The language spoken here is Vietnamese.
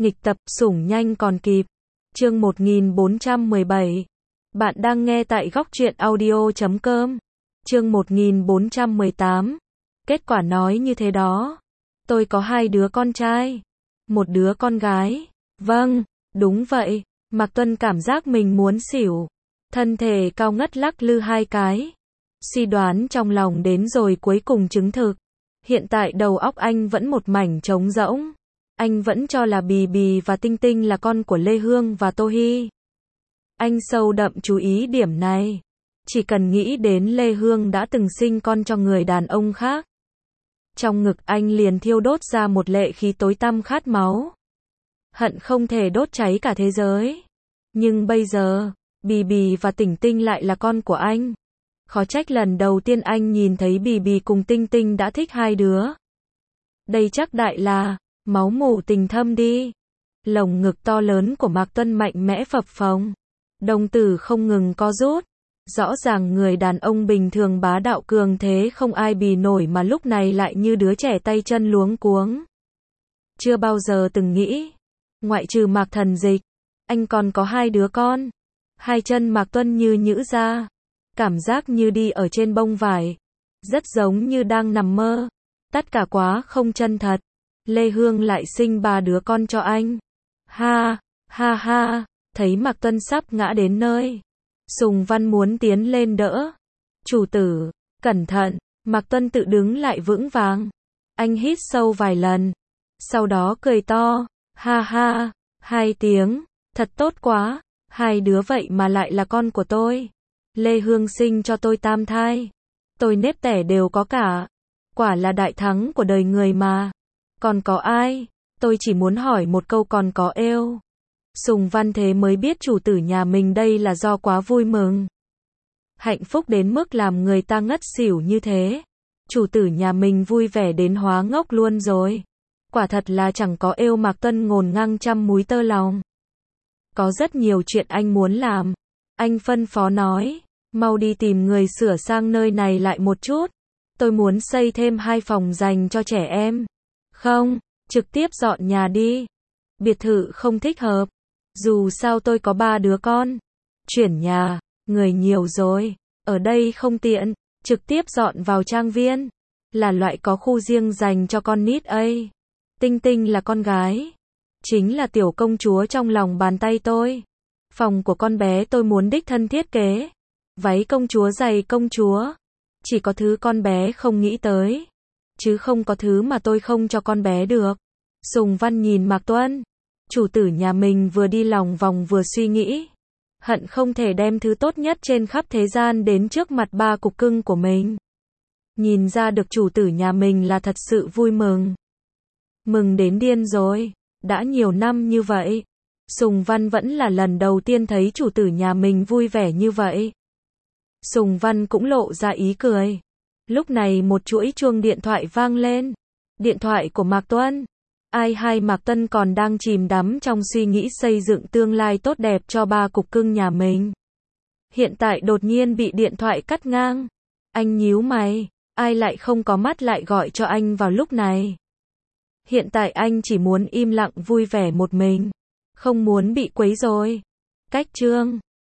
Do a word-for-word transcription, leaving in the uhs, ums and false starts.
Nghịch tập, sủng nhanh còn kịp. Chương một nghìn bốn trăm mười bảy. Bạn đang nghe tại góc truyện audio chấm com. Chương một nghìn bốn trăm mười tám. Kết quả nói như thế đó. Tôi có hai đứa con trai, một đứa con gái. Vâng, đúng vậy. Mạc Tuân cảm giác mình muốn xỉu. Thân thể cao ngất lắc lư hai cái. Suy đoán trong lòng đến rồi cuối cùng chứng thực. Hiện tại đầu óc anh vẫn một mảnh trống rỗng. Anh vẫn cho là Bì Bì và Tinh Tinh là con của Lê Hương và Tô Hy. Anh sâu đậm chú ý điểm này. Chỉ cần nghĩ đến Lê Hương đã từng sinh con cho người đàn ông khác, trong ngực anh liền thiêu đốt ra một lệ khí tối tăm khát máu. Hận không thể đốt cháy cả thế giới. Nhưng bây giờ, Bì Bì và Tinh Tinh lại là con của anh. Khó trách lần đầu tiên anh nhìn thấy Bì Bì cùng Tinh Tinh đã thích hai đứa. Đây chắc đại là máu mủ tình thâm đi. Lồng ngực to lớn của Mạc Tuân mạnh mẽ phập phồng. Đồng tử không ngừng co rút. Rõ ràng người đàn ông bình thường bá đạo cường thế không ai bì nổi mà lúc này lại như đứa trẻ tay chân luống cuống. Chưa bao giờ từng nghĩ, ngoại trừ Mạc Thần Dịch, anh còn có hai đứa con. Hai chân Mạc Tuân như nhữ ra. Cảm giác như đi ở trên bông vải. Rất giống như đang nằm mơ. Tất cả quá không chân thật. Lê Hương lại sinh ba đứa con cho anh. Ha, ha ha, thấy Mạc Tuân sắp ngã đến nơi. Sùng Văn muốn tiến lên đỡ. Chủ tử, cẩn thận. Mạc Tuân tự đứng lại vững vàng. Anh hít sâu vài lần. Sau đó cười to. Ha ha, hai tiếng. Thật tốt quá. Hai đứa vậy mà lại là con của tôi. Lê Hương sinh cho tôi tam thai. Tôi nếp tẻ đều có cả. Quả là đại thắng của đời người mà. Còn có ai? Tôi chỉ muốn hỏi một câu còn có êu. Sùng Văn thế mới biết chủ tử nhà mình đây là do quá vui mừng. Hạnh phúc đến mức làm người ta ngất xỉu như thế. Chủ tử nhà mình vui vẻ đến hóa ngốc luôn rồi. Quả thật là chẳng có êu. Mạc Tuân ngổn ngang trăm múi tơ lòng. Có rất nhiều chuyện anh muốn làm. Anh phân phó nói, mau đi tìm người sửa sang nơi này lại một chút. Tôi muốn xây thêm hai phòng dành cho trẻ em. Không, trực tiếp dọn nhà đi. Biệt thự không thích hợp. Dù sao tôi có ba đứa con. Chuyển nhà, người nhiều rồi. Ở đây không tiện. Trực tiếp dọn vào trang viên. Là loại có khu riêng dành cho con nít ấy. Tinh Tinh là con gái. Chính là tiểu công chúa trong lòng bàn tay tôi. Phòng của con bé tôi muốn đích thân thiết kế. Váy công chúa, giày công chúa. Chỉ có thứ con bé không nghĩ tới. Chứ không có thứ mà tôi không cho con bé được. Sùng Văn nhìn Mạc Tuân. Chủ tử nhà mình vừa đi lòng vòng vừa suy nghĩ. Hận không thể đem thứ tốt nhất trên khắp thế gian đến trước mặt ba cục cưng của mình. Nhìn ra được chủ tử nhà mình là thật sự vui mừng. Mừng đến điên rồi. Đã nhiều năm như vậy. Sùng Văn vẫn là lần đầu tiên thấy chủ tử nhà mình vui vẻ như vậy. Sùng Văn cũng lộ ra ý cười. Lúc này một chuỗi chuông điện thoại vang lên. Điện thoại của Mạc Tuân. Ai hay Mạc Tuân còn đang chìm đắm trong suy nghĩ xây dựng tương lai tốt đẹp cho ba cục cưng nhà mình. Hiện tại đột nhiên bị điện thoại cắt ngang. Anh nhíu mày. Ai lại không có mắt lại gọi cho anh vào lúc này. Hiện tại anh chỉ muốn im lặng vui vẻ một mình. Không muốn bị quấy rối. Cách chương